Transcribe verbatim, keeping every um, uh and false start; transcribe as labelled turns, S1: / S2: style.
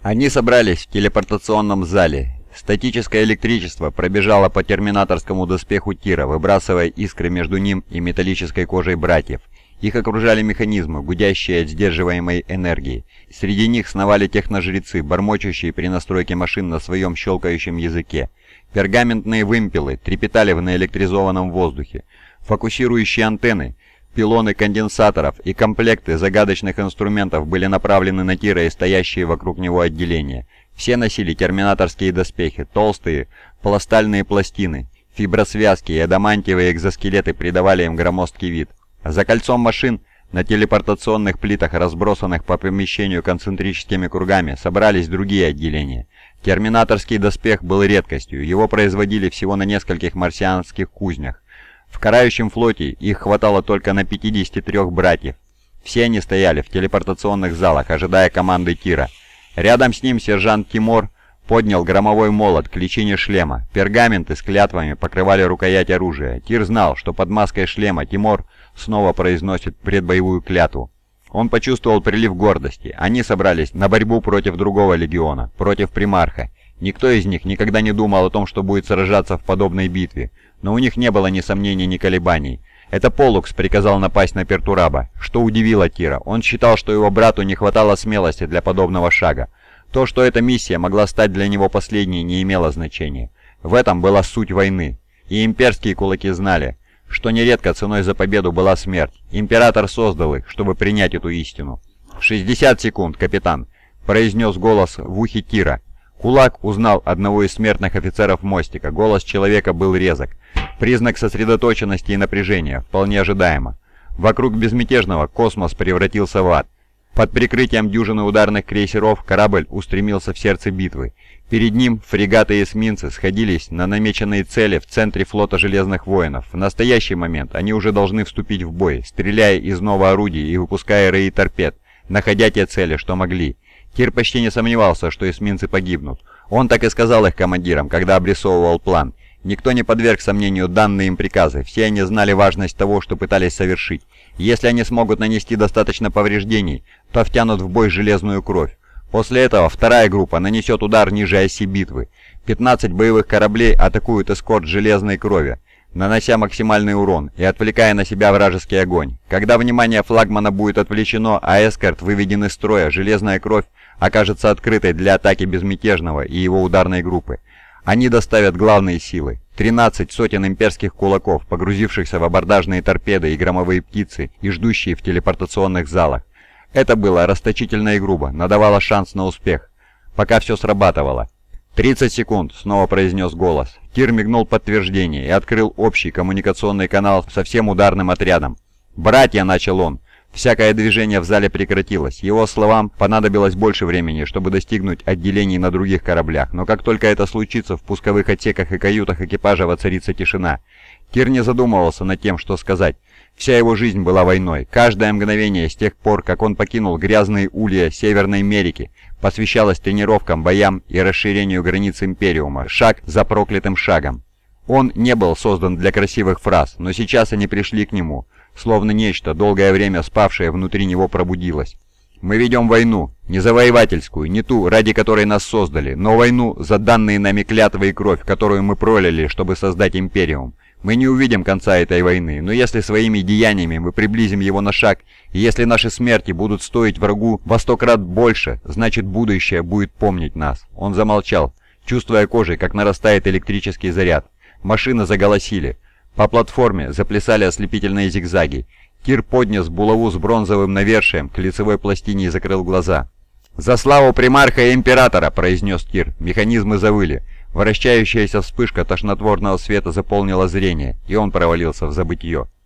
S1: Они собрались в телепортационном зале. Статическое электричество пробежало по терминаторскому доспеху Тира, выбрасывая искры между ним и металлической кожей братьев. Их окружали механизмы, гудящие от сдерживаемой энергии. Среди них сновали техножрецы, бормочущие при настройке машин на своем щелкающем языке. Пергаментные вымпелы трепетали в наэлектризованном воздухе. Фокусирующие антенны, пилоны конденсаторов и комплекты загадочных инструментов были направлены на Тира и стоящие вокруг него отделения. Все носили терминаторские доспехи, толстые пластальные пластины, фибросвязки и адамантиевые экзоскелеты придавали им громоздкий вид. За кольцом машин на телепортационных плитах, разбросанных по помещению концентрическими кругами, собрались другие отделения. Терминаторский доспех был редкостью, его производили всего на нескольких марсианских кузнях. В карающем флоте их хватало только на пятидесяти трёх братьев. Все они стояли в телепортационных залах, ожидая команды Тира. Рядом с ним сержант Тимор поднял громовой молот к личине шлема. Пергаменты с клятвами покрывали рукоять оружия. Тир знал, что под маской шлема Тимор снова произносит предбоевую клятву. Он почувствовал прилив гордости. Они собрались на борьбу против другого легиона, против примарха. Никто из них никогда не думал о том, что будет сражаться в подобной битве, но у них не было ни сомнений, ни колебаний. Это Полукс приказал напасть на Пертураба, что удивило Тира. Он считал, что его брату не хватало смелости для подобного шага. То, что эта миссия могла стать для него последней, не имело значения. В этом была суть войны. И имперские кулаки знали, что нередко ценой за победу была смерть. Император создал их, чтобы принять эту истину. «шестьдесят секунд, капитан», — произнес голос в ухе Тира. Кулак узнал одного из смертных офицеров мостика. Голос человека был резок. Признак сосредоточенности и напряжения, вполне ожидаемо. Вокруг безмятежного космос превратился в ад. Под прикрытием дюжины ударных крейсеров корабль устремился в сердце битвы. Перед ним фрегаты и эсминцы сходились на намеченные цели в центре флота Железных Воинов. В настоящий момент они уже должны вступить в бой, стреляя из нового орудия и выпуская рей торпед, находя те цели, что могли. Тир почти не сомневался, что эсминцы погибнут. Он так и сказал их командирам, когда обрисовывал план. Никто не подверг сомнению данные им приказы, все они знали важность того, что пытались совершить. Если они смогут нанести достаточно повреждений, то втянут в бой железную кровь. После этого вторая группа нанесет удар ниже оси битвы. пятнадцать боевых кораблей атакуют эскорт железной крови, нанося максимальный урон и отвлекая на себя вражеский огонь. Когда внимание флагмана будет отвлечено, а эскорт выведен из строя, железная кровь окажется открытой для атаки Безмятежного и его ударной группы. Они доставят главные силы. тринадцать сотен имперских кулаков, погрузившихся в абордажные торпеды и громовые птицы и ждущие в телепортационных залах. Это было расточительно и грубо, но давало шанс на успех, пока все срабатывало. «тридцать секунд», — снова произнес голос. Тир мигнул подтверждение и открыл общий коммуникационный канал со всем ударным отрядом. «Братья», — начал он. Всякое движение в зале прекратилось. Его словам понадобилось больше времени, чтобы достигнуть отделений на других кораблях, но как только это случится, в пусковых отсеках и каютах экипажа воцарится тишина. Тир не задумывался над тем, что сказать. Вся его жизнь была войной. Каждое мгновение с тех пор, как он покинул грязные улья Северной Америки, посвящалось тренировкам, боям и расширению границ Империума, шаг за проклятым шагом. Он не был создан для красивых фраз, но сейчас они пришли к нему, словно нечто, долгое время спавшее внутри него, пробудилось. «Мы ведем войну, не завоевательскую, не ту, ради которой нас создали, но войну за данные нами клятвы и кровь, которую мы пролили, чтобы создать Империум. Мы не увидим конца этой войны, но если своими деяниями мы приблизим его на шаг, и если наши смерти будут стоить врагу во сто крат больше, значит будущее будет помнить нас». Он замолчал, чувствуя кожей, как нарастает электрический заряд. Машины заголосили. По платформе заплясали ослепительные зигзаги. Тир поднес булаву с бронзовым навершием к лицевой пластине и закрыл глаза. «За славу примарха и императора!» — произнес Тир. Механизмы завыли. Вращающаяся вспышка тошнотворного света заполнила зрение, и он провалился в забытье.